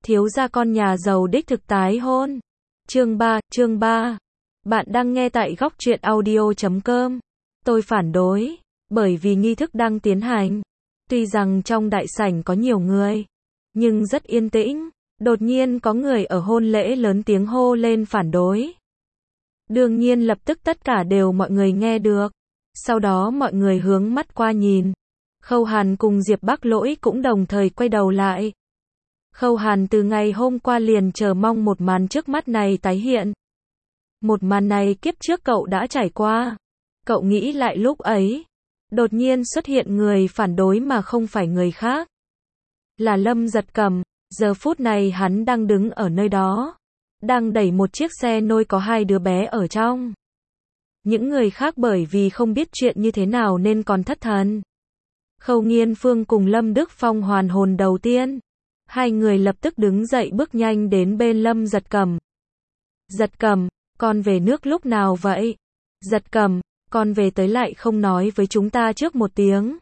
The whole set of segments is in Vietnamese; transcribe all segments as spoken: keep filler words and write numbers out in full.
thiếu gia con nhà giàu đích thực tái hôn. Chương ba, chương ba. Bạn đang nghe tại góc truyện audio chấm com. Tôi phản đối, bởi vì nghi thức đang tiến hành. Tuy rằng trong đại sảnh có nhiều người, nhưng rất yên tĩnh. Đột nhiên có người ở hôn lễ lớn tiếng hô lên phản đối. Đương nhiên lập tức tất cả đều mọi người nghe được. Sau đó mọi người hướng mắt qua nhìn. Khâu Hàn cùng Diệp Bắc Lỗi cũng đồng thời quay đầu lại. Khâu Hàn từ ngày hôm qua liền chờ mong một màn trước mắt này tái hiện. Một màn này kiếp trước cậu đã trải qua. Cậu nghĩ lại lúc ấy, đột nhiên xuất hiện người phản đối mà không phải người khác. Là Lâm Giật Cầm, giờ phút này hắn đang đứng ở nơi đó. Đang đẩy một chiếc xe nôi có hai đứa bé ở trong. Những người khác bởi vì không biết chuyện như thế nào nên còn thất thần. Khâu Nghiên Phương cùng Lâm Đức Phong hoàn hồn đầu tiên. Hai người lập tức đứng dậy bước nhanh đến bên Lâm Giật Cầm. Giật Cầm, con về nước lúc nào vậy? Giật Cầm, con về tới lại không nói với chúng ta trước một tiếng.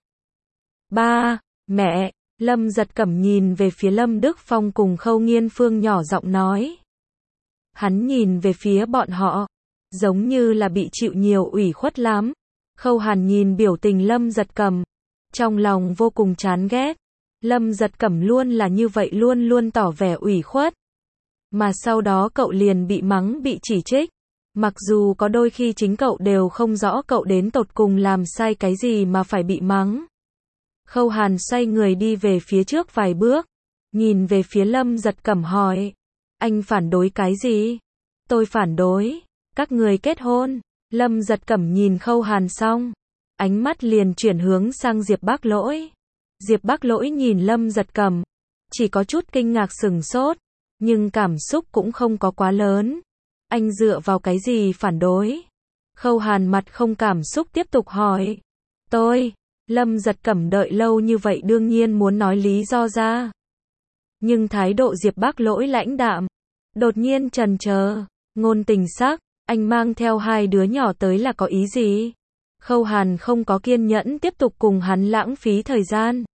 Ba, mẹ, Lâm Giật Cầm nhìn về phía Lâm Đức Phong cùng Khâu Nghiên Phương nhỏ giọng nói. Hắn nhìn về phía bọn họ, giống như là bị chịu nhiều ủy khuất lắm. Khâu Hàn nhìn biểu tình Lâm Giật Cầm, trong lòng vô cùng chán ghét. Lâm Giật Cầm luôn là như vậy, luôn luôn tỏ vẻ ủy khuất. Mà sau đó cậu liền bị mắng, bị chỉ trích. Mặc dù có đôi khi chính cậu đều không rõ cậu đến tột cùng làm sai cái gì mà phải bị mắng. Khâu Hàn xoay người đi về phía trước vài bước, nhìn về phía Lâm Giật Cầm hỏi. Anh phản đối cái gì? Tôi phản đối các người kết hôn. Lâm Giật Cầm nhìn Khâu Hàn xong, ánh mắt liền chuyển hướng sang Diệp Bắc Lỗi. Diệp Bắc Lỗi nhìn Lâm Giật Cầm, chỉ có chút kinh ngạc sừng sốt, nhưng cảm xúc cũng không có quá lớn. Anh dựa vào cái gì phản đối? Khâu Hàn mặt không cảm xúc tiếp tục hỏi. Tôi, Lâm Giật Cầm đợi lâu như vậy đương nhiên muốn nói lý do ra. Nhưng thái độ Diệp Bắc Lỗi lãnh đạm, đột nhiên chần chờ, ngôn tình sắc, anh mang theo hai đứa nhỏ tới là có ý gì? Khâu Hàn không có kiên nhẫn tiếp tục cùng hắn lãng phí thời gian.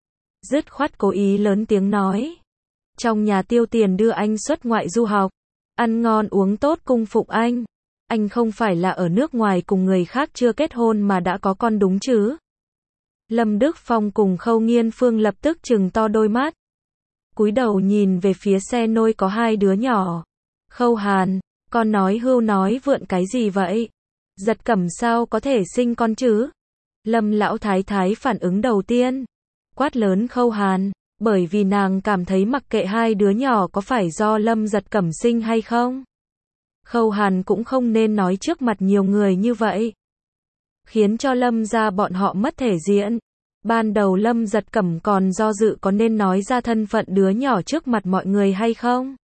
Dứt khoát cố ý lớn tiếng nói. Trong nhà tiêu tiền đưa anh xuất ngoại du học, ăn ngon uống tốt cung phụng anh. Anh không phải là ở nước ngoài cùng người khác chưa kết hôn mà đã có con đúng chứ? Lâm Đức Phong cùng Khâu Nghiên Phương lập tức trừng to đôi mắt, cúi đầu nhìn về phía xe nôi có hai đứa nhỏ. Khâu Hàn, con nói hưu nói vượn cái gì vậy? Giật Cầm sao có thể sinh con chứ? Lâm lão thái thái phản ứng đầu tiên, quát lớn Khâu Hàn, bởi vì nàng cảm thấy mặc kệ hai đứa nhỏ có phải do Lâm Giật Cầm sinh hay không. Khâu Hàn cũng không nên nói trước mặt nhiều người như vậy, khiến cho Lâm gia bọn họ mất thể diện. Ban đầu Lâm Giật Cầm còn do dự có nên nói ra thân phận đứa nhỏ trước mặt mọi người hay không.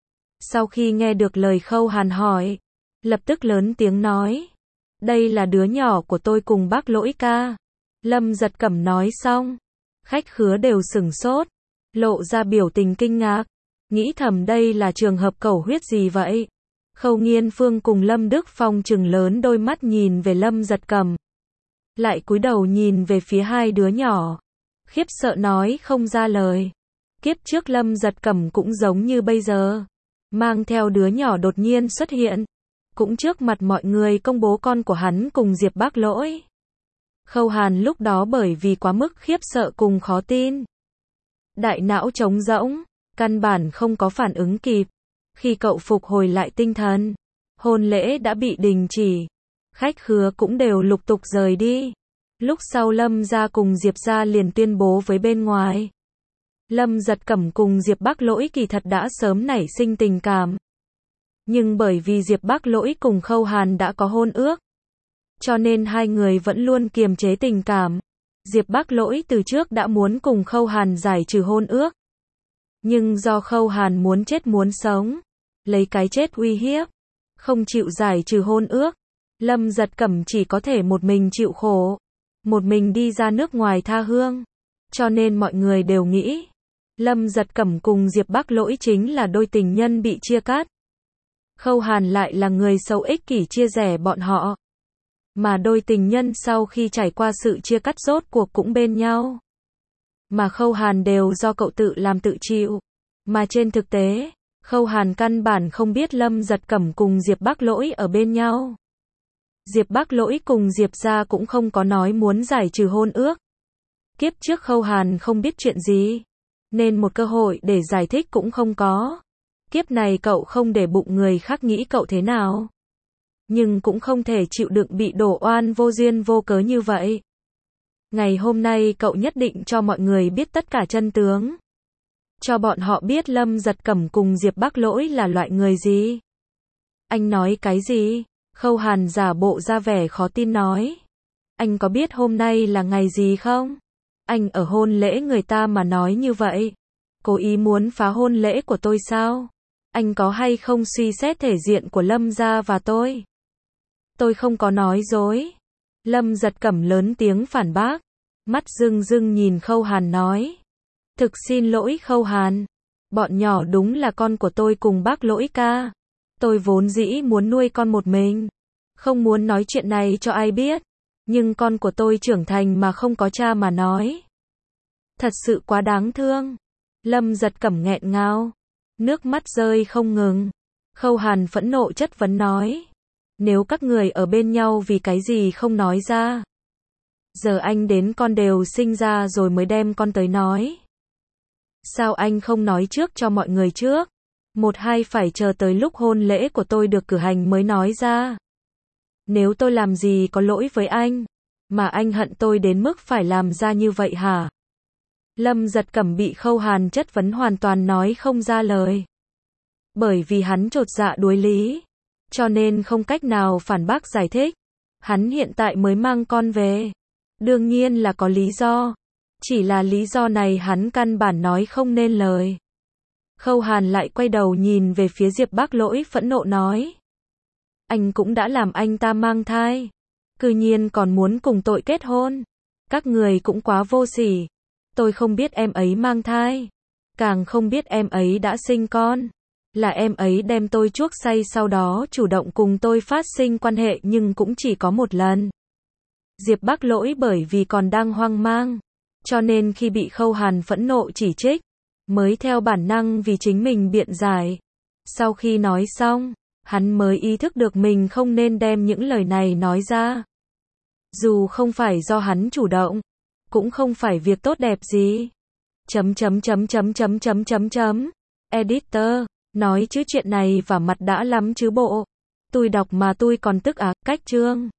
Sau khi nghe được lời Khâu Hàn hỏi, lập tức lớn tiếng nói. Đây là đứa nhỏ của tôi cùng bác Lỗi ca. Lâm Giật Cầm nói xong, khách khứa đều sửng sốt, lộ ra biểu tình kinh ngạc, nghĩ thầm đây là trường hợp cầu huyết gì vậy. Khâu Nghiên Phương cùng Lâm Đức Phong trừng lớn đôi mắt nhìn về Lâm Giật Cầm, lại cúi đầu nhìn về phía hai đứa nhỏ, khiếp sợ nói không ra lời. Kiếp trước Lâm Giật Cầm cũng giống như bây giờ, mang theo đứa nhỏ đột nhiên xuất hiện, cũng trước mặt mọi người công bố con của hắn cùng Diệp Bắc Lỗi. Khâu Hàn lúc đó bởi vì quá mức khiếp sợ cùng khó tin, đại não trống rỗng, căn bản không có phản ứng kịp. Khi cậu phục hồi lại tinh thần, hôn lễ đã bị đình chỉ, khách khứa cũng đều lục tục rời đi. Lúc sau Lâm gia cùng Diệp gia liền tuyên bố với bên ngoài. Lâm Giật Cầm cùng Diệp Bắc Lỗi kỳ thật đã sớm nảy sinh tình cảm. Nhưng bởi vì Diệp Bắc Lỗi cùng Khâu Hàn đã có hôn ước, cho nên hai người vẫn luôn kiềm chế tình cảm. Diệp Bắc Lỗi từ trước đã muốn cùng Khâu Hàn giải trừ hôn ước. Nhưng do Khâu Hàn muốn chết muốn sống, lấy cái chết uy hiếp, không chịu giải trừ hôn ước, Lâm Giật Cầm chỉ có thể một mình chịu khổ, một mình đi ra nước ngoài tha hương. Cho nên mọi người đều nghĩ, Lâm Giật Cầm cùng Diệp Bắc Lỗi chính là đôi tình nhân bị chia cắt. Khâu Hàn lại là người xấu ích kỷ chia rẽ bọn họ. Mà đôi tình nhân sau khi trải qua sự chia cắt rốt cuộc cũng bên nhau. Mà Khâu Hàn đều do cậu tự làm tự chịu. Mà trên thực tế, Khâu Hàn căn bản không biết Lâm Giật Cẩm cùng Diệp Bắc Lỗi ở bên nhau. Diệp Bắc Lỗi cùng Diệp gia cũng không có nói muốn giải trừ hôn ước. Kiếp trước Khâu Hàn không biết chuyện gì, nên một cơ hội để giải thích cũng không có. Kiếp này cậu không để bụng người khác nghĩ cậu thế nào. Nhưng cũng không thể chịu đựng bị đổ oan vô duyên vô cớ như vậy. Ngày hôm nay cậu nhất định cho mọi người biết tất cả chân tướng. Cho bọn họ biết Lâm Giật Cẩm cùng Diệp Bắc Lỗi là loại người gì. Anh nói cái gì? Khâu Hàn giả bộ ra vẻ khó tin nói. Anh có biết hôm nay là ngày gì không? Anh ở hôn lễ người ta mà nói như vậy. Cố ý muốn phá hôn lễ của tôi sao? Anh có hay không suy xét thể diện của Lâm gia và tôi? Tôi không có nói dối. Lâm Giật Cẩm lớn tiếng phản bác. Mắt rưng rưng nhìn Khâu Hàn nói. Thực xin lỗi Khâu Hàn. Bọn nhỏ đúng là con của tôi cùng bác Lỗi ca. Tôi vốn dĩ muốn nuôi con một mình. Không muốn nói chuyện này cho ai biết. Nhưng con của tôi trưởng thành mà không có cha mà nói. Thật sự quá đáng thương. Lâm Giật Cẩm nghẹn ngào. Nước mắt rơi không ngừng. Khâu Hàn phẫn nộ chất vấn nói. Nếu các người ở bên nhau vì cái gì không nói ra? Giờ anh đến con đều sinh ra rồi mới đem con tới nói. Sao anh không nói trước cho mọi người trước? Một hai phải chờ tới lúc hôn lễ của tôi được cử hành mới nói ra. Nếu tôi làm gì có lỗi với anh, mà anh hận tôi đến mức phải làm ra như vậy hả? Lâm Giật Cẩm bị Khâu Hàn chất vấn hoàn toàn nói không ra lời. Bởi vì hắn chột dạ đuối lý, cho nên không cách nào phản bác giải thích. Hắn hiện tại mới mang con về. Đương nhiên là có lý do. Chỉ là lý do này hắn căn bản nói không nên lời. Khâu Hàn lại quay đầu nhìn về phía Diệp Bắc Lỗi phẫn nộ nói. Anh cũng đã làm anh ta mang thai. Cư nhiên còn muốn cùng tội kết hôn. Các người cũng quá vô sỉ. Tôi không biết em ấy mang thai. Càng không biết em ấy đã sinh con. Là em ấy đem tôi chuốc say sau đó chủ động cùng tôi phát sinh quan hệ nhưng cũng chỉ có một lần. Diệp Bắc Lỗi bởi vì còn đang hoang mang. Cho nên khi bị Khâu Hàn phẫn nộ chỉ trích, mới theo bản năng vì chính mình biện giải. Sau khi nói xong, hắn mới ý thức được mình không nên đem những lời này nói ra. Dù không phải do hắn chủ động, cũng không phải việc tốt đẹp gì. Chấm chấm chấm chấm chấm chấm chấm chấm. Editor, nói chứ chuyện này và mặt đã lắm chứ bộ. Tôi đọc mà tôi còn tức à, cách chương.